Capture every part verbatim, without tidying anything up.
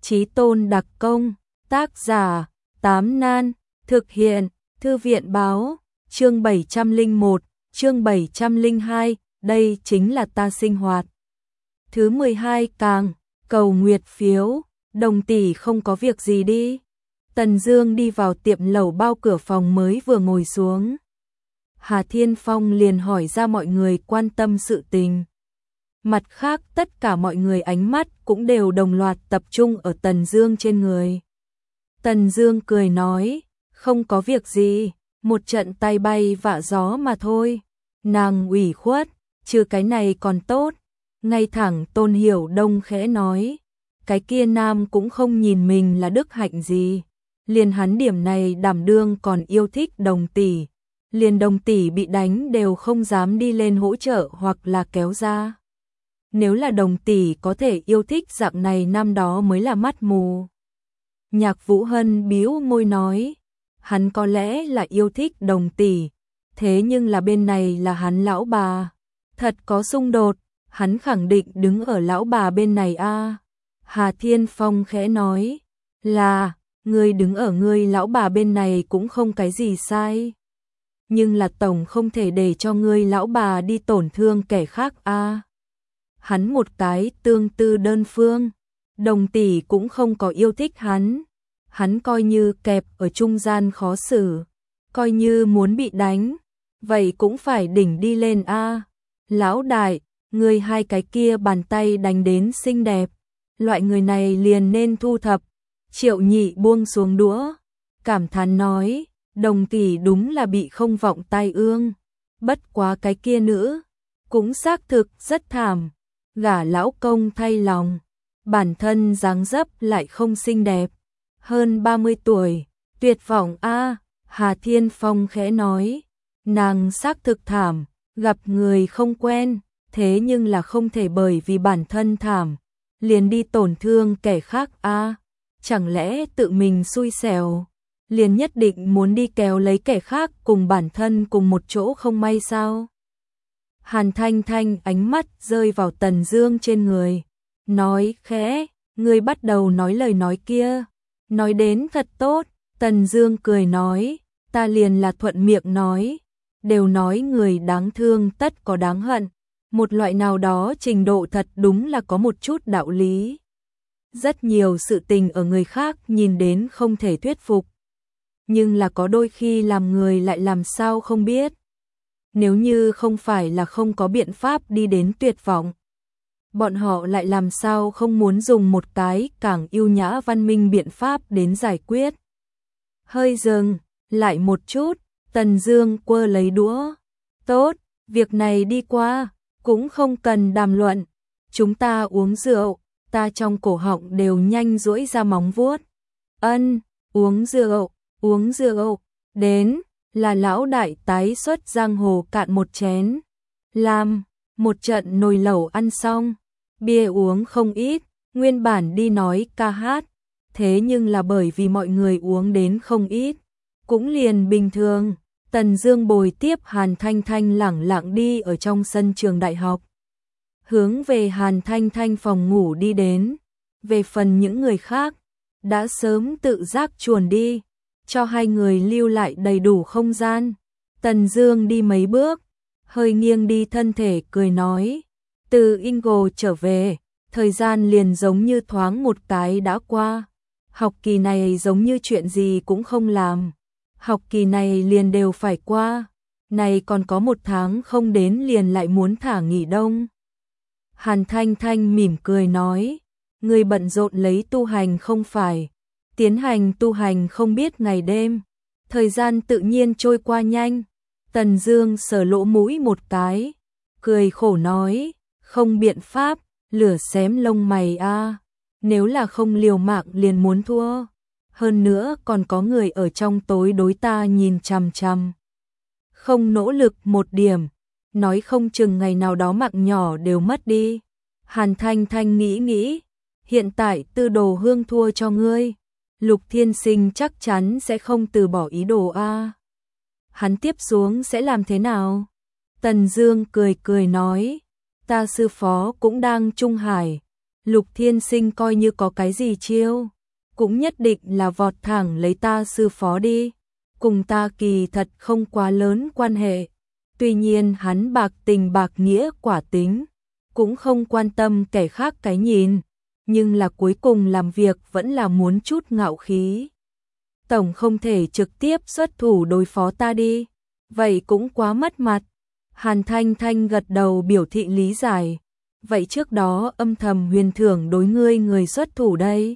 Chí tôn đặc công, tác giả, Tám Nan, thực hiện, Thư viện báo, chương bảy trăm lẻ một, chương bảy trăm lẻ hai, đây chính là ta sinh hoạt. Thứ mười hai càng, cầu nguyệt phiếu, đồng tỷ không có việc gì đi. Tần Dương đi vào tiệm lẩu bao cửa phòng mới vừa ngồi xuống. Hà Thiên Phong liền hỏi ra mọi người quan tâm sự tình. Mặt khác tất cả mọi người ánh mắt cũng đều đồng loạt tập trung ở Tần Dương trên người. Tần Dương cười nói, không có việc gì, một trận tay bay vạ gió mà thôi. Nàng ủy khuất, trừ cái này còn tốt. Ngay thẳng Tôn Hiểu Đông khẽ nói, cái kia nam cũng không nhìn mình là đức hạnh gì. Liền hắn điểm này đảm đương còn yêu thích Đồng tỷ. Liền Đồng tỷ bị đánh đều không dám đi lên hỗ trợ hoặc là kéo ra. Nếu là Đồng tỷ có thể yêu thích dạng này năm đó mới là mắt mù. Nhạc Vũ Hân bĩu môi nói, hắn có lẽ là yêu thích Đồng tỷ, thế nhưng là bên này là hắn lão bà. Thật có xung đột, hắn khẳng định đứng ở lão bà bên này a. Hà Thiên Phong khẽ nói, là, ngươi đứng ở ngươi lão bà bên này cũng không cái gì sai. Nhưng là tổng không thể để cho ngươi lão bà đi tổn thương kẻ khác a. Hắn một cái tương tư đơn phương, Đồng tỷ cũng không có yêu thích hắn. Hắn coi như kẹp ở trung gian khó xử, coi như muốn bị đánh, vậy cũng phải đỉnh đi lên a. Lão đại, người hai cái kia bàn tay đánh đến xinh đẹp, loại người này liền nên thu thập. Triệu Nhị buông xuống đũa, cảm thán nói, Đồng tỷ đúng là bị không vọng tai ương, bất quá cái kia nữ cũng xác thực rất thảm, gả lão công thay lòng, bản thân dáng dấp lại không xinh đẹp, hơn ba mươi tuổi, tuyệt vọng a. Hà Thiên Phong khẽ nói, nàng xác thực thảm, gặp người không quen, thế nhưng là không thể bởi vì bản thân thảm liền đi tổn thương kẻ khác a. Chẳng lẽ tự mình xui xẻo, liền nhất định muốn đi kéo lấy kẻ khác cùng bản thân cùng một chỗ không may sao? Hàn Thanh Thanh ánh mắt rơi vào Tần Dương trên người, nói khẽ, ngươi bắt đầu nói lời nói kia, nói đến thật tốt. Tần Dương cười nói, ta liền là thuận miệng nói, đều nói người đáng thương tất có đáng hận, một loại nào đó trình độ thật đúng là có một chút đạo lý. Rất nhiều sự tình ở người khác nhìn đến không thể thuyết phục, nhưng là có đôi khi làm người lại làm sao không biết. Nếu như không phải là không có biện pháp đi đến tuyệt vọng, bọn họ lại làm sao không muốn dùng một cái càng ưu nhã văn minh biện pháp đến giải quyết. Hơi dừng lại một chút, Tần Dương quơ lấy đũa, tốt, việc này đi qua, cũng không cần đàm luận, chúng ta uống rượu. Ta trong cổ họng đều nhanh duỗi ra móng vuốt. Ân, uống rượu, uống rượu, đến, là lão đại tái xuất giang hồ cạn một chén. Làm, một trận nồi lẩu ăn xong, bia uống không ít, nguyên bản đi nói ca hát, thế nhưng là bởi vì mọi người uống đến không ít, cũng liền bình thường. Tần Dương bồi tiếp Hàn Thanh Thanh lẳng lặng đi ở trong sân trường đại học, hướng về Hàn Thanh Thanh phòng ngủ đi đến. Về phần những người khác, đã sớm tự giác chuồn đi, cho hai người lưu lại đầy đủ không gian. Tần Dương đi mấy bước, hơi nghiêng đi thân thể cười nói, từ Ingo trở về, thời gian liền giống như thoáng một cái đã qua. Học kỳ này giống như chuyện gì cũng không làm, học kỳ này liền đều phải qua, này còn có một tháng không đến liền lại muốn thả nghỉ đông. Hàn Thanh Thanh mỉm cười nói, người bận rộn lấy tu hành không phải, tiến hành tu hành không biết ngày đêm, thời gian tự nhiên trôi qua nhanh. Tần Dương sờ lỗ mũi một cái, cười khổ nói, không biện pháp, lửa xém lông mày a, nếu là không liều mạng liền muốn thua, hơn nữa còn có người ở trong tối đối ta nhìn chằm chằm. Không nỗ lực một điểm, nói không chừng ngày nào đó mạng nhỏ đều mất đi. Hàn Thanh Thanh nghĩ nghĩ, hiện tại Tư Đồ Hương thua cho ngươi, Lục Thiên Sinh chắc chắn sẽ không từ bỏ ý đồ a. Hắn tiếp xuống sẽ làm thế nào? Tần Dương cười cười nói, ta sư phó cũng đang Trung Hải, Lục Thiên Sinh coi như có cái gì chiêu, cũng nhất định là vọt thẳng lấy ta sư phó đi, cùng ta kỳ thật không quá lớn quan hệ. Tuy nhiên hắn bạc tình bạc nghĩa quả tính, cũng không quan tâm kẻ khác cái nhìn, nhưng là cuối cùng làm việc vẫn là muốn chút ngạo khí. Tổng không thể trực tiếp xuất thủ đối phó ta đi, vậy cũng quá mất mặt. Hàn Thanh Thanh gật đầu biểu thị lý giải, vậy trước đó âm thầm huyền thưởng đối ngươi người xuất thủ đây.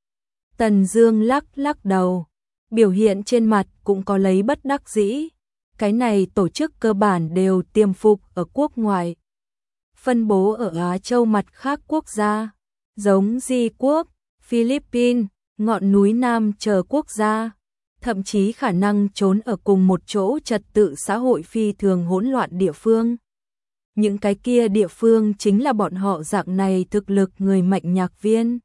Tần Dương lắc lắc đầu, biểu hiện trên mặt cũng có lấy bất đắc dĩ. Cái này tổ chức cơ bản đều tiềm phục ở quốc ngoại, phân bố ở Á Châu mặt khác quốc gia, giống Di Quốc, Philippines, ngọn núi Nam chờ quốc gia, thậm chí khả năng trốn ở cùng một chỗ trật tự xã hội phi thường hỗn loạn địa phương. Những cái kia địa phương chính là bọn họ dạng này thực lực người mạnh nhạc viên.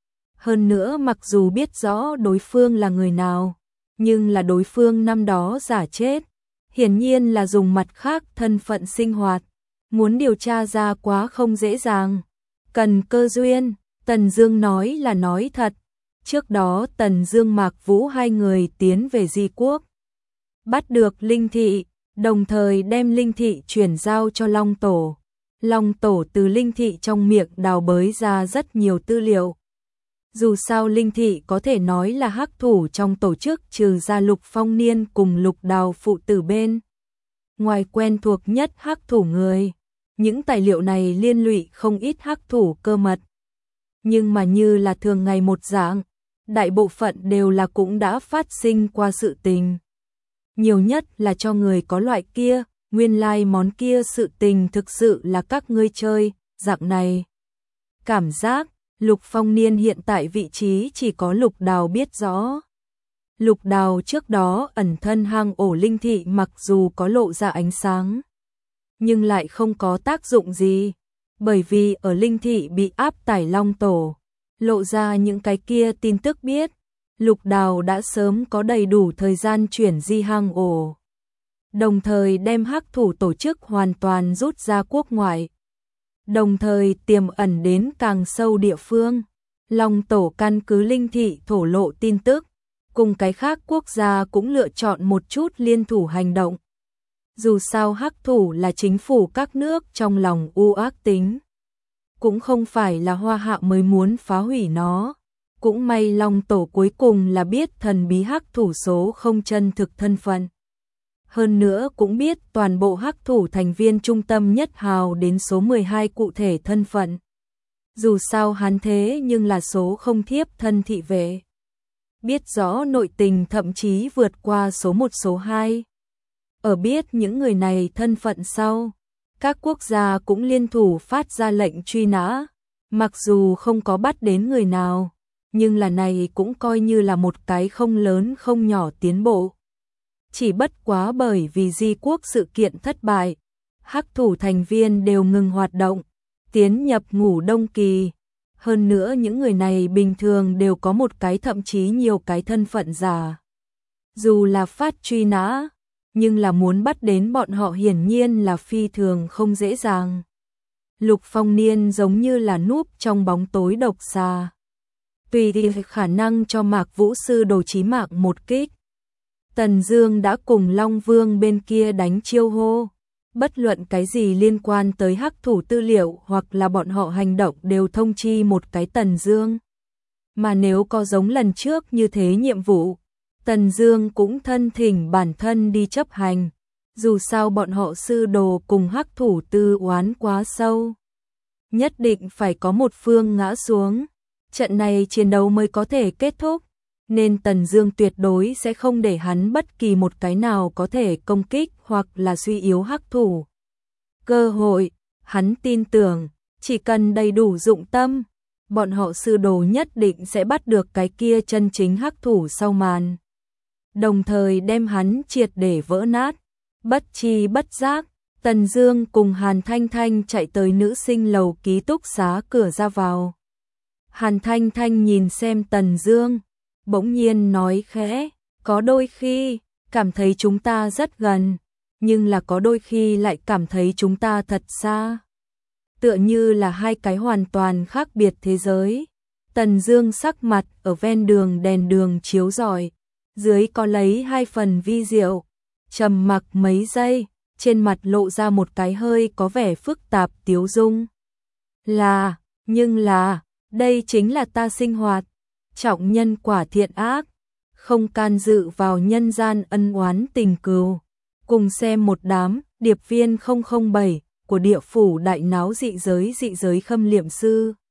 Hơn nữa mặc dù biết rõ đối phương là người nào, nhưng là đối phương năm đó giả chết, hiển nhiên là dùng mặt khác thân phận sinh hoạt, muốn điều tra ra quá không dễ dàng, cần cơ duyên. Tần Dương nói là nói thật, trước đó Tần Dương Mạc Vũ hai người tiến về Di Quốc, bắt được Linh Thị, đồng thời đem Linh Thị chuyển giao cho Long Tổ. Long Tổ từ Linh Thị trong miệng đào bới ra rất nhiều tư liệu. Dù sao Linh Thị có thể nói là hắc thủ trong tổ chức, trừ ra Lục Phong Niên cùng Lục Đào phụ tử bên ngoài quen thuộc nhất hắc thủ người. Những tài liệu này liên lụy không ít hắc thủ cơ mật. Nhưng mà như là thường ngày một dạng, đại bộ phận đều là cũng đã phát sinh qua sự tình. Nhiều nhất là cho người có loại kia, nguyên lai like món kia sự tình thực sự là các ngươi chơi, dạng này. Cảm giác, Lục Phong Niên hiện tại vị trí chỉ có Lục Đào biết rõ. Lục Đào trước đó ẩn thân hang ổ Linh Thị mặc dù có lộ ra ánh sáng, nhưng lại không có tác dụng gì, bởi vì ở Linh Thị bị áp tải Long Tổ, lộ ra những cái kia tin tức biết, Lục Đào đã sớm có đầy đủ thời gian chuyển di hang ổ, đồng thời đem hắc thủ tổ chức hoàn toàn rút ra quốc ngoại, đồng thời tiềm ẩn đến càng sâu địa phương. Long Tổ căn cứ Linh Thị thổ lộ tin tức, cùng cái khác quốc gia cũng lựa chọn một chút liên thủ hành động. Dù sao hắc thủ là chính phủ các nước trong lòng u ác tính, cũng không phải là Hoa Hạ mới muốn phá hủy nó. Cũng may Long Tổ cuối cùng là biết thần bí hắc thủ số không chân thực thân phận. Hơn nữa cũng biết toàn bộ hắc thủ thành viên trung tâm nhất hào đến số mười hai cụ thể thân phận. Dù sao hắn thế nhưng là số không thiếp thân thị vệ, biết rõ nội tình thậm chí vượt qua số một số hai. Ở biết những người này thân phận sau, các quốc gia cũng liên thủ phát ra lệnh truy nã, mặc dù không có bắt đến người nào, nhưng là này cũng coi như là một cái không lớn không nhỏ tiến bộ. Chỉ bất quá bởi vì Di Quốc sự kiện thất bại, hắc thủ thành viên đều ngừng hoạt động, tiến nhập ngủ đông kỳ. Hơn nữa những người này bình thường đều có một cái thậm chí nhiều cái thân phận giả. Dù là phát truy nã, nhưng là muốn bắt đến bọn họ hiển nhiên là phi thường không dễ dàng. Lục Phong Niên giống như là núp trong bóng tối độc xà, tùy thì khả năng cho Mạc Vũ sư đồ chí mạng một kích. Tần Dương đã cùng Long Vương bên kia đánh chiêu hô, bất luận cái gì liên quan tới hắc thủ tư liệu hoặc là bọn họ hành động đều thông chi một cái Tần Dương. Mà nếu có giống lần trước như thế nhiệm vụ, Tần Dương cũng thân thỉnh bản thân đi chấp hành, dù sao bọn họ sư đồ cùng hắc thủ tư oán quá sâu, nhất định phải có một phương ngã xuống, trận này chiến đấu mới có thể kết thúc, nên Tần Dương tuyệt đối sẽ không để hắn bất kỳ một cái nào có thể công kích hoặc là suy yếu hắc thủ. Cơ hội, hắn tin tưởng, chỉ cần đầy đủ dụng tâm, bọn họ sư đồ nhất định sẽ bắt được cái kia chân chính hắc thủ sau màn, đồng thời đem hắn triệt để vỡ nát. Bất chi bất giác, Tần Dương cùng Hàn Thanh Thanh chạy tới nữ sinh lầu ký túc xá cửa ra vào. Hàn Thanh Thanh nhìn xem Tần Dương, bỗng nhiên nói khẽ, có đôi khi cảm thấy chúng ta rất gần, nhưng là có đôi khi lại cảm thấy chúng ta thật xa. tựa như là hai cái hoàn toàn khác biệt thế giới. Tần Dương sắc mặt ở ven đường đèn đường chiếu rọi, dưới có lấy hai phần vi diệu, trầm mặc mấy giây, trên mặt lộ ra một cái hơi có vẻ phức tạp tiếu dung. Là, nhưng là, đây chính là ta sinh hoạt, trọng nhân quả thiện ác, không can dự vào nhân gian ân oán tình cừu. Cùng xem một đám điệp viên không không bảy của địa phủ đại náo dị giới dị giới khâm liệm sư.